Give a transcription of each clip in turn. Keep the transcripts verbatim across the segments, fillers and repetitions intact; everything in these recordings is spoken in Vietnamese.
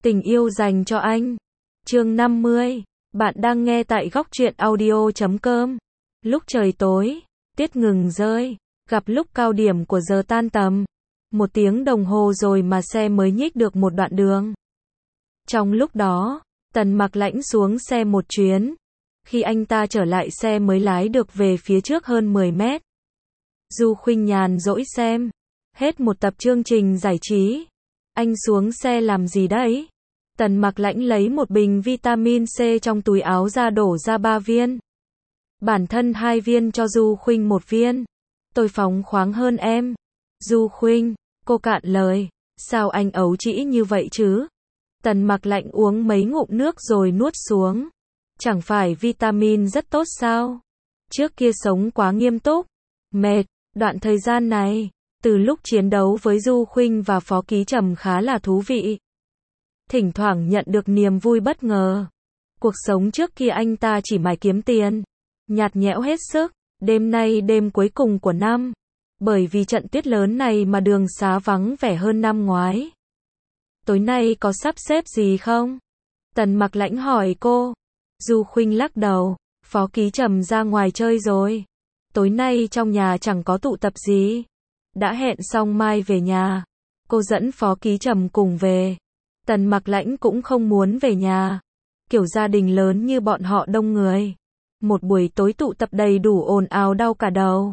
Tình yêu dành cho anh. Chương năm mươi. Bạn đang nghe tại góc truyện audio chấm com. Lúc trời tối, tuyết ngừng rơi, gặp lúc cao điểm của giờ tan tầm. Một tiếng đồng hồ rồi mà xe mới nhích được một đoạn đường. Trong lúc đó, Tần Mặc Lãnh xuống xe một chuyến. Khi anh ta trở lại xe mới lái được về phía trước hơn mười mét. Du Khuynh nhàn rỗi xem. Hết một tập chương trình giải trí. Anh xuống xe làm gì đấy? Tần Mặc Lãnh lấy một bình vitamin C trong túi áo ra đổ ra ba viên. Bản thân hai viên cho Du Khuynh một viên. Tôi phóng khoáng hơn em. Du Khuynh, cô cạn lời. Sao anh ấu trĩ như vậy chứ? Tần Mặc Lãnh uống mấy ngụm nước rồi nuốt xuống. Chẳng phải vitamin rất tốt sao? Trước kia sống quá nghiêm túc, mệt, đoạn thời gian này, từ lúc chiến đấu với Du Khuynh và Phó Ký Trầm khá là thú vị. Thỉnh thoảng nhận được niềm vui bất ngờ. Cuộc sống trước kia anh ta chỉ mải kiếm tiền, nhạt nhẽo hết sức. Đêm nay đêm cuối cùng của năm. Bởi vì trận tuyết lớn này mà đường xá vắng vẻ hơn năm ngoái. Tối nay có sắp xếp gì không? Tần Mặc Lãnh hỏi cô. Du Khuynh lắc đầu. Phó Ký Trầm ra ngoài chơi rồi. Tối nay trong nhà chẳng có tụ tập gì. Đã hẹn xong mai về nhà. Cô dẫn Phó Ký Trầm cùng về. Tần Mặc Lãnh cũng không muốn về nhà. Kiểu gia đình lớn như bọn họ đông người. Một buổi tối tụ tập đầy đủ ồn ào đau cả đầu.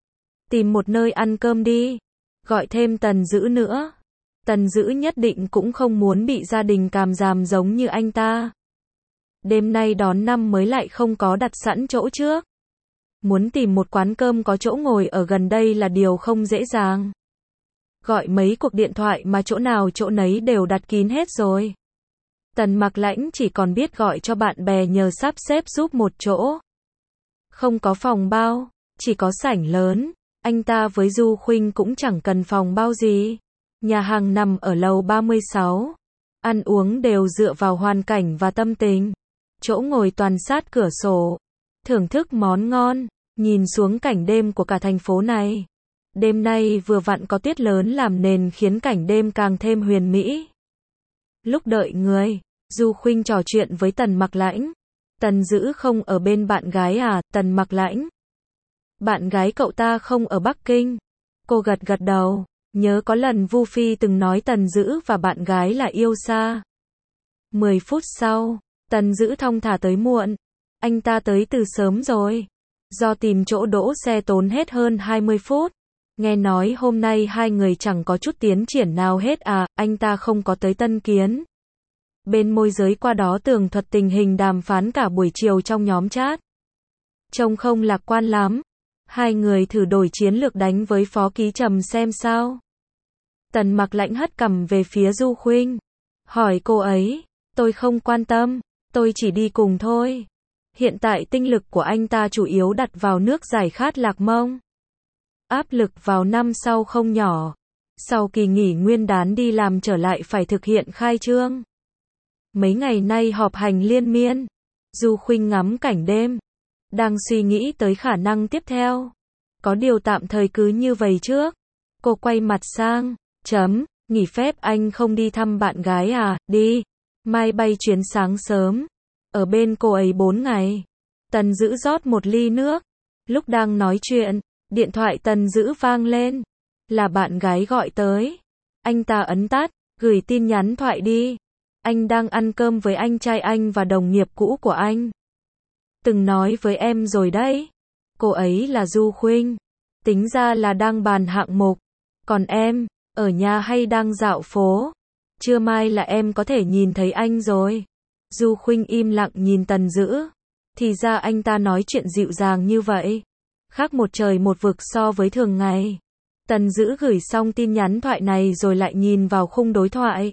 Tìm một nơi ăn cơm đi. Gọi thêm Tần Dữ nữa. Tần Dữ nhất định cũng không muốn bị gia đình càm ràm giống như anh ta. Đêm nay đón năm mới lại không có đặt sẵn chỗ trước. Muốn tìm một quán cơm có chỗ ngồi ở gần đây là điều không dễ dàng. Gọi mấy cuộc điện thoại mà chỗ nào chỗ nấy đều đặt kín hết rồi. Tần Mặc Lãnh chỉ còn biết gọi cho bạn bè nhờ sắp xếp giúp một chỗ. Không có phòng bao, chỉ có sảnh lớn. Anh ta với Du Khuynh cũng chẳng cần phòng bao gì. Nhà hàng nằm ở lầu ba mươi sáu. Ăn uống đều dựa vào hoàn cảnh và tâm tình. Chỗ ngồi toàn sát cửa sổ. Thưởng thức món ngon, nhìn xuống cảnh đêm của cả thành phố này. Đêm nay vừa vặn có tuyết lớn làm nền khiến cảnh đêm càng thêm huyền mỹ. Lúc đợi người, Du Khuynh trò chuyện với Tần Mặc Lãnh. Tần Dữ không ở bên bạn gái à? Tần Mặc Lãnh. Bạn gái cậu ta không ở Bắc Kinh. Cô gật gật đầu. Nhớ có lần Vu Phi từng nói Tần Dữ và bạn gái là yêu xa. mười phút sau, Tần Dữ thong thả tới muộn. Anh ta tới từ sớm rồi. Do tìm chỗ đỗ xe tốn hết hơn hai mươi phút. Nghe nói hôm nay hai người chẳng có chút tiến triển nào hết à, anh ta không có tới Tân Kiến. Bên môi giới qua đó tường thuật tình hình đàm phán cả buổi chiều trong nhóm chat. Trông không lạc quan lắm. Hai người thử đổi chiến lược đánh với Phó Ký Trầm xem sao. Tần Mặc Lãnh hất cằm về phía Du Khuynh. Hỏi cô ấy, tôi không quan tâm, tôi chỉ đi cùng thôi. Hiện tại tinh lực của anh ta chủ yếu đặt vào nước giải khát Lạc Mông. Áp lực vào năm sau không nhỏ. Sau kỳ nghỉ nguyên đán đi làm trở lại phải thực hiện khai trương. Mấy ngày nay họp hành liên miên. Du Khuynh ngắm cảnh đêm. Đang suy nghĩ tới khả năng tiếp theo. Có điều tạm thời cứ như vậy trước. Cô quay mặt sang. Chấm, nghỉ phép anh không đi thăm bạn gái à? Đi. Mai bay chuyến sáng sớm. Ở bên cô ấy bốn ngày. Tần Dữ rót một ly nước. Lúc đang nói chuyện, điện thoại Tần Dữ vang lên. Là bạn gái gọi tới. Anh ta ấn tắt, gửi tin nhắn thoại đi. Anh đang ăn cơm với anh trai anh và đồng nghiệp cũ của anh. Từng nói với em rồi đấy. Cô ấy là Du Khuynh. Tính ra là đang bàn hạng mục. Còn em, ở nhà hay đang dạo phố? Trưa mai là em có thể nhìn thấy anh rồi. Du Khuynh im lặng nhìn Tần Dữ. Thì ra anh ta nói chuyện dịu dàng như vậy. Khác một trời một vực so với thường ngày. Tần Dữ gửi xong tin nhắn thoại này rồi lại nhìn vào khung đối thoại.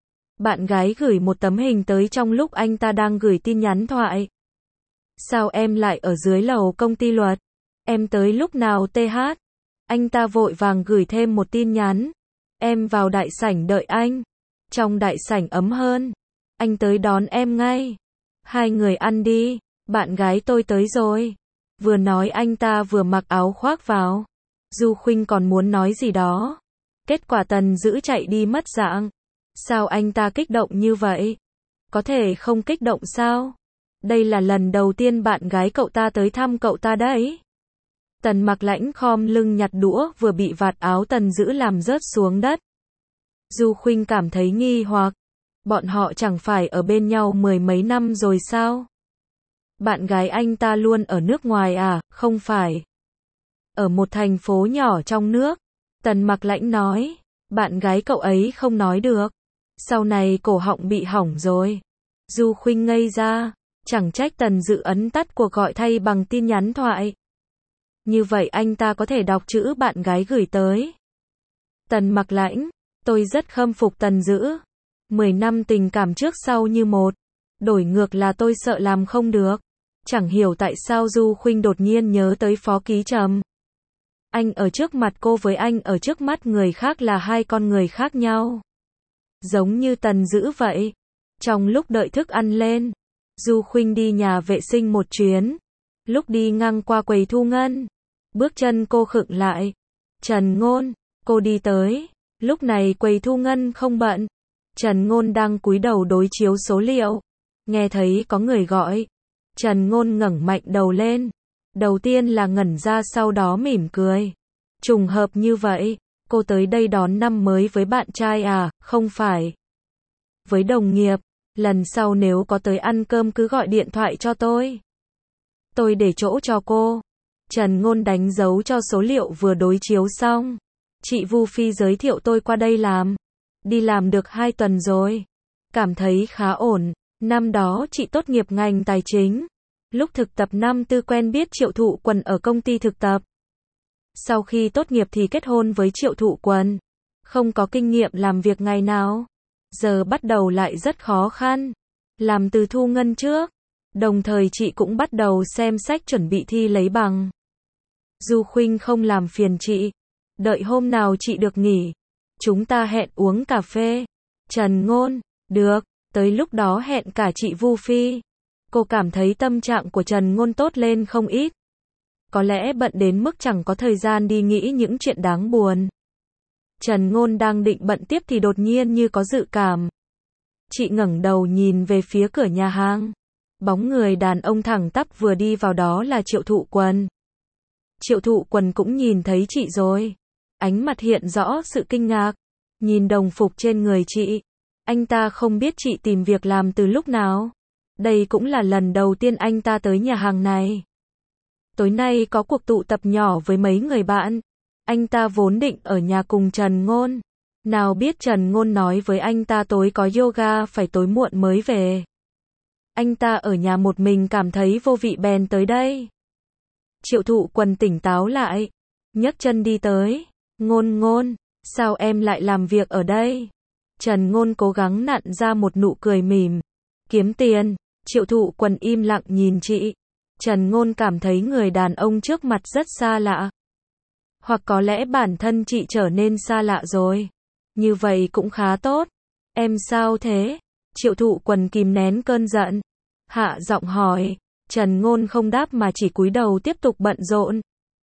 Bạn gái gửi một tấm hình tới trong lúc anh ta đang gửi tin nhắn thoại. Sao em lại ở dưới lầu công ty luật? Em tới lúc nào tê hát? Anh ta vội vàng gửi thêm một tin nhắn. Em vào đại sảnh đợi anh. Trong đại sảnh ấm hơn. Anh tới đón em ngay. Hai người ăn đi. Bạn gái tôi tới rồi. Vừa nói anh ta vừa mặc áo khoác vào. Du Khuynh còn muốn nói gì đó. Kết quả Tần Dữ chạy đi mất dạng. Sao anh ta kích động như vậy? Có thể không kích động sao? Đây là lần đầu tiên bạn gái cậu ta tới thăm cậu ta đấy. Tần Mặc Lãnh khom lưng nhặt đũa vừa bị vạt áo Tần Dữ làm rớt xuống đất. Du Khuynh cảm thấy nghi hoặc. Bọn họ chẳng phải ở bên nhau mười mấy năm rồi sao? Bạn gái anh ta luôn ở nước ngoài à? Không phải. Ở một thành phố nhỏ trong nước. Tần Mặc Lãnh nói. Bạn gái cậu ấy không nói được. Sau này cổ họng bị hỏng rồi. Du Khuynh ngây ra. Chẳng trách Tần Dữ ấn tắt cuộc gọi thay bằng tin nhắn thoại. Như vậy anh ta có thể đọc chữ bạn gái gửi tới. Tần Mặc Lãnh. Tôi rất khâm phục Tần Dữ. Mười năm tình cảm trước sau như một. Đổi ngược là tôi sợ làm không được. Chẳng hiểu tại sao Du Khuynh đột nhiên nhớ tới Phó Ký Trầm. Anh ở trước mặt cô với anh ở trước mắt người khác là hai con người khác nhau. Giống như Tần Dữ vậy. Trong lúc đợi thức ăn lên, Du Khuynh đi nhà vệ sinh một chuyến. Lúc đi ngang qua quầy thu ngân, bước chân cô khựng lại. Trần Ngôn, cô đi tới. Lúc này quầy thu ngân không bận. Trần Ngôn đang cúi đầu đối chiếu số liệu. Nghe thấy có người gọi. Trần Ngôn ngẩng mạnh đầu lên. Đầu tiên là ngẩn ra sau đó mỉm cười. Trùng hợp như vậy, cô tới đây đón năm mới với bạn trai à? Không phải. Với đồng nghiệp, lần sau nếu có tới ăn cơm cứ gọi điện thoại cho tôi. Tôi để chỗ cho cô. Trần Ngôn đánh dấu cho số liệu vừa đối chiếu xong. Chị Vu Phi giới thiệu tôi qua đây làm. Đi làm được hai tuần rồi. Cảm thấy khá ổn. Năm đó chị tốt nghiệp ngành tài chính. Lúc thực tập năm tư quen biết Triệu Thụ Quần ở công ty thực tập. Sau khi tốt nghiệp thì kết hôn với Triệu Thụ Quần. Không có kinh nghiệm làm việc ngày nào. Giờ bắt đầu lại rất khó khăn. Làm từ thu ngân trước. Đồng thời chị cũng bắt đầu xem sách chuẩn bị thi lấy bằng. Du Khuynh không làm phiền chị. Đợi hôm nào chị được nghỉ. Chúng ta hẹn uống cà phê. Trần Ngôn, được, tới lúc đó hẹn cả chị Vu Phi. Cô cảm thấy tâm trạng của Trần Ngôn tốt lên không ít. Có lẽ bận đến mức chẳng có thời gian đi nghĩ những chuyện đáng buồn. Trần Ngôn đang định bận tiếp thì đột nhiên như có dự cảm. Chị ngẩng đầu nhìn về phía cửa nhà hàng. Bóng người đàn ông thẳng tắp vừa đi vào đó là Triệu Thụ Quần. Triệu Thụ Quần cũng nhìn thấy chị rồi. Ánh mặt hiện rõ sự kinh ngạc. Nhìn đồng phục trên người chị. Anh ta không biết chị tìm việc làm từ lúc nào. Đây cũng là lần đầu tiên anh ta tới nhà hàng này. Tối nay có cuộc tụ tập nhỏ với mấy người bạn. Anh ta vốn định ở nhà cùng Trần Ngôn. Nào biết Trần Ngôn nói với anh ta tối có yoga phải tối muộn mới về. Anh ta ở nhà một mình cảm thấy vô vị bèn tới đây. Triệu Thụ Quần tỉnh táo lại. Nhấc chân đi tới. Ngôn Ngôn, sao em lại làm việc ở đây? Trần Ngôn cố gắng nặn ra một nụ cười mỉm. Kiếm tiền. Triệu Thụ Quần im lặng nhìn chị. Trần Ngôn cảm thấy người đàn ông trước mặt rất xa lạ. Hoặc có lẽ bản thân chị trở nên xa lạ rồi. Như vậy cũng khá tốt. Em sao thế? Triệu Thụ Quần kìm nén cơn giận. Hạ giọng hỏi. Trần Ngôn không đáp mà chỉ cúi đầu tiếp tục bận rộn.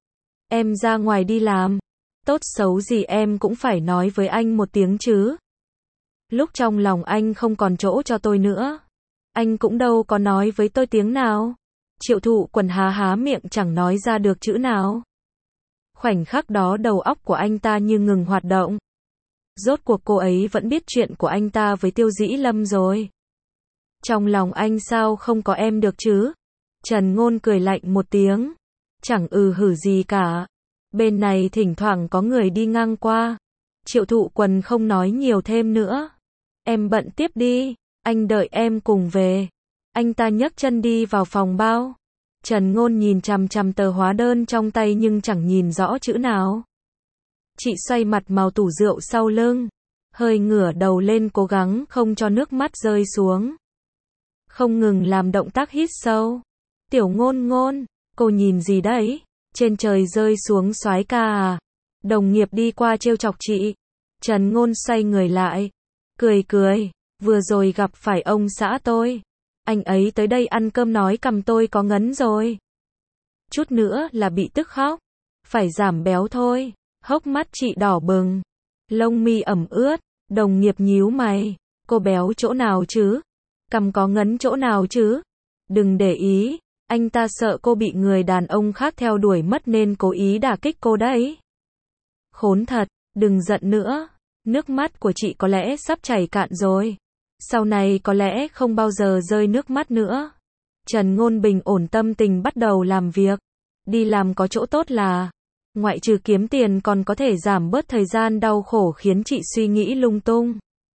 Em ra ngoài đi làm. Tốt xấu gì em cũng phải nói với anh một tiếng chứ. Lúc trong lòng anh không còn chỗ cho tôi nữa. Anh cũng đâu có nói với tôi tiếng nào. Triệu Thụ Quần há há miệng chẳng nói ra được chữ nào. Khoảnh khắc đó đầu óc của anh ta như ngừng hoạt động. Rốt cuộc cô ấy vẫn biết chuyện của anh ta với Tiêu Dĩ Lâm rồi. Trong lòng anh sao không có em được chứ? Trần Ngôn cười lạnh một tiếng. Chẳng ừ hử gì cả. Bên này thỉnh thoảng có người đi ngang qua. Triệu Thụ Quần không nói nhiều thêm nữa. Em bận tiếp đi, anh đợi em cùng về. Anh ta nhấc chân đi vào phòng bao. Trần Ngôn nhìn chằm chằm tờ hóa đơn trong tay nhưng chẳng nhìn rõ chữ nào. Chị xoay mặt màu tủ rượu sau lưng. Hơi ngửa đầu lên cố gắng không cho nước mắt rơi xuống. Không ngừng làm động tác hít sâu. Tiểu Ngôn Ngôn, cô nhìn gì đấy? Trên trời rơi xuống soái ca à? Đồng nghiệp đi qua trêu chọc chị. Trần Ngôn xoay người lại. Cười cười, vừa rồi gặp phải ông xã tôi. Anh ấy tới đây ăn cơm nói cầm tôi có ngấn rồi. Chút nữa là bị tức khóc. Phải giảm béo thôi. Hốc mắt chị đỏ bừng. Lông mi ẩm ướt. Đồng nghiệp nhíu mày. Cô béo chỗ nào chứ? Cằm có ngấn chỗ nào chứ? Đừng để ý, anh ta sợ cô bị người đàn ông khác theo đuổi mất nên cố ý đả kích cô đấy. Khốn thật, đừng giận nữa. Nước mắt của chị có lẽ sắp chảy cạn rồi. Sau này có lẽ không bao giờ rơi nước mắt nữa. Trần Ngôn bình ổn tâm tình bắt đầu làm việc. Đi làm có chỗ tốt là, ngoại trừ kiếm tiền còn có thể giảm bớt thời gian đau khổ khiến chị suy nghĩ lung tung.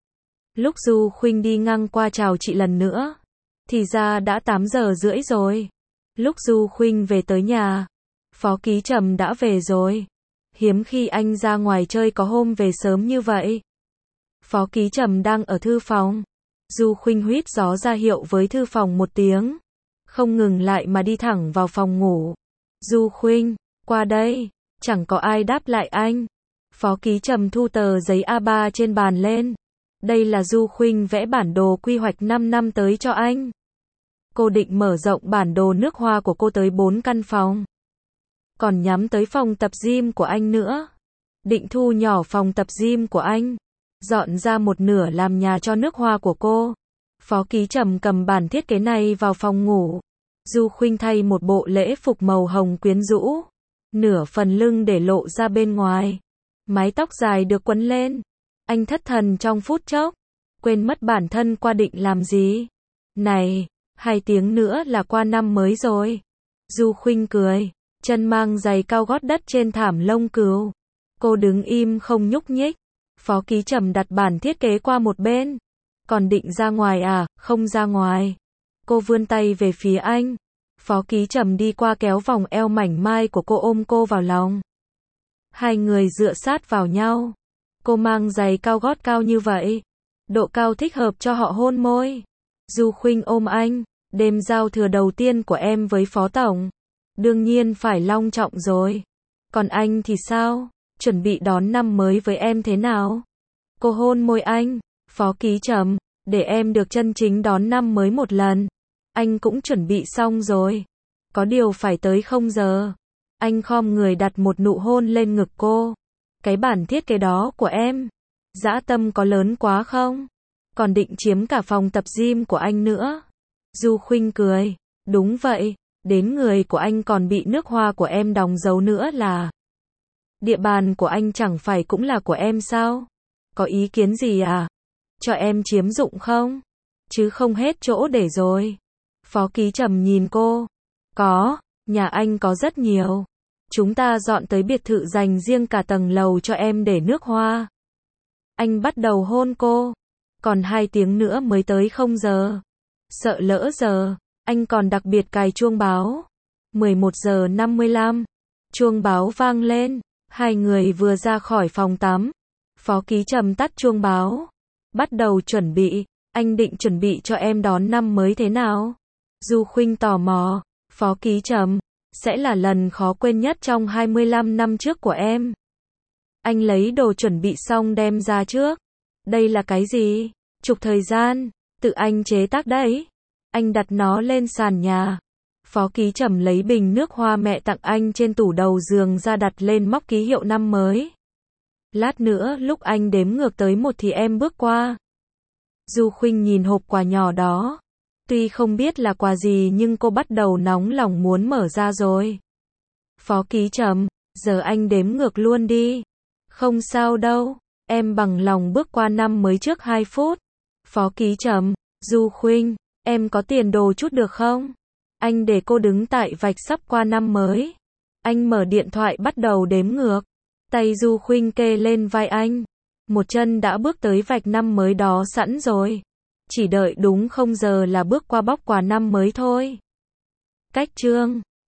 Lúc Du Khuynh đi ngang qua chào chị lần nữa, thì ra đã tám giờ rưỡi rồi. Lúc Du Khuynh về tới nhà, Phó Ký Trầm đã về rồi. Hiếm khi anh ra ngoài chơi có hôm về sớm như vậy. Phó Ký Trầm đang ở thư phòng. Du Khuynh huýt gió ra hiệu với thư phòng một tiếng. Không ngừng lại mà đi thẳng vào phòng ngủ. Du Khuynh, qua đây. Chẳng có ai đáp lại anh. Phó Ký Trầm thu tờ giấy A ba trên bàn lên. Đây là Du Khuynh vẽ bản đồ quy hoạch năm năm tới cho anh. Cô định mở rộng bản đồ nước hoa của cô tới bốn căn phòng. Còn nhắm tới phòng tập gym của anh nữa. Định thu nhỏ phòng tập gym của anh. Dọn ra một nửa làm nhà cho nước hoa của cô. Phó Ký Trầm cầm bản thiết kế này vào phòng ngủ. Du Khuynh thay một bộ lễ phục màu hồng quyến rũ. Nửa phần lưng để lộ ra bên ngoài. Mái tóc dài được quấn lên. Anh thất thần trong phút chốc. Quên mất bản thân qua định làm gì. Này, hai tiếng nữa là qua năm mới rồi. Du Khuynh cười. Chân mang giày cao gót đất trên thảm lông cừu. Cô đứng im không nhúc nhích. Phó Ký Trầm đặt bản thiết kế qua một bên. Còn định ra ngoài à? Không ra ngoài. Cô vươn tay về phía anh. Phó Ký Trầm đi qua kéo vòng eo mảnh mai của cô ôm cô vào lòng. Hai người dựa sát vào nhau. Cô mang giày cao gót cao như vậy. Độ cao thích hợp cho họ hôn môi. Du Khuynh ôm anh. Đêm giao thừa đầu tiên của em với Phó Tổng. Đương nhiên phải long trọng rồi. Còn anh thì sao? Chuẩn bị đón năm mới với em thế nào? Cô hôn môi anh. Phó Ký Trầm, để em được chân chính đón năm mới một lần. Anh cũng chuẩn bị xong rồi. Có điều phải tới không giờ. Anh khom người đặt một nụ hôn lên ngực cô. Cái bản thiết kế đó của em, dã tâm có lớn quá không? Còn định chiếm cả phòng tập gym của anh nữa. Du Khuynh cười. Đúng vậy, đến người của anh còn bị nước hoa của em đóng dấu nữa là. Địa bàn của anh chẳng phải cũng là của em sao? Có ý kiến gì à? Cho em chiếm dụng không? Chứ không hết chỗ để rồi. Phó Ký Trầm nhìn cô. Có, nhà anh có rất nhiều. Chúng ta dọn tới biệt thự dành riêng cả tầng lầu cho em để nước hoa. Anh bắt đầu hôn cô. Còn hai tiếng nữa mới tới không giờ. Sợ lỡ giờ, anh còn đặc biệt cài chuông báo. mười một giờ năm mươi lăm. Chuông báo vang lên. Hai người vừa ra khỏi phòng tắm. Phó Ký Trầm tắt chuông báo. Bắt đầu chuẩn bị. Anh định chuẩn bị cho em đón năm mới thế nào? Du Khuynh tò mò. Phó Ký Trầm, sẽ là lần khó quên nhất trong hai mươi lăm năm trước của em. Anh lấy đồ chuẩn bị xong đem ra trước. Đây là cái gì? Chụp thời gian. Tự anh chế tác đấy. Anh đặt nó lên sàn nhà. Phó Ký Trầm lấy bình nước hoa mẹ tặng anh trên tủ đầu giường ra đặt lên móc ký hiệu năm mới. Lát nữa lúc anh đếm ngược tới một thì em bước qua. Du Khuynh nhìn hộp quà nhỏ đó. Tuy không biết là quà gì nhưng cô bắt đầu nóng lòng muốn mở ra rồi. Phó Ký Trầm, giờ anh đếm ngược luôn đi. Không sao đâu, em bằng lòng bước qua năm mới trước hai phút. Phó Ký Trầm, Du Khuynh, em có tiền đồ chút được không? Anh để cô đứng tại vạch sắp qua năm mới. Anh mở điện thoại bắt đầu đếm ngược. Tay Du Khuynh kê lên vai anh. Một chân đã bước tới vạch năm mới đó sẵn rồi. Chỉ đợi đúng không giờ là bước qua bóc quà năm mới thôi. Cách chương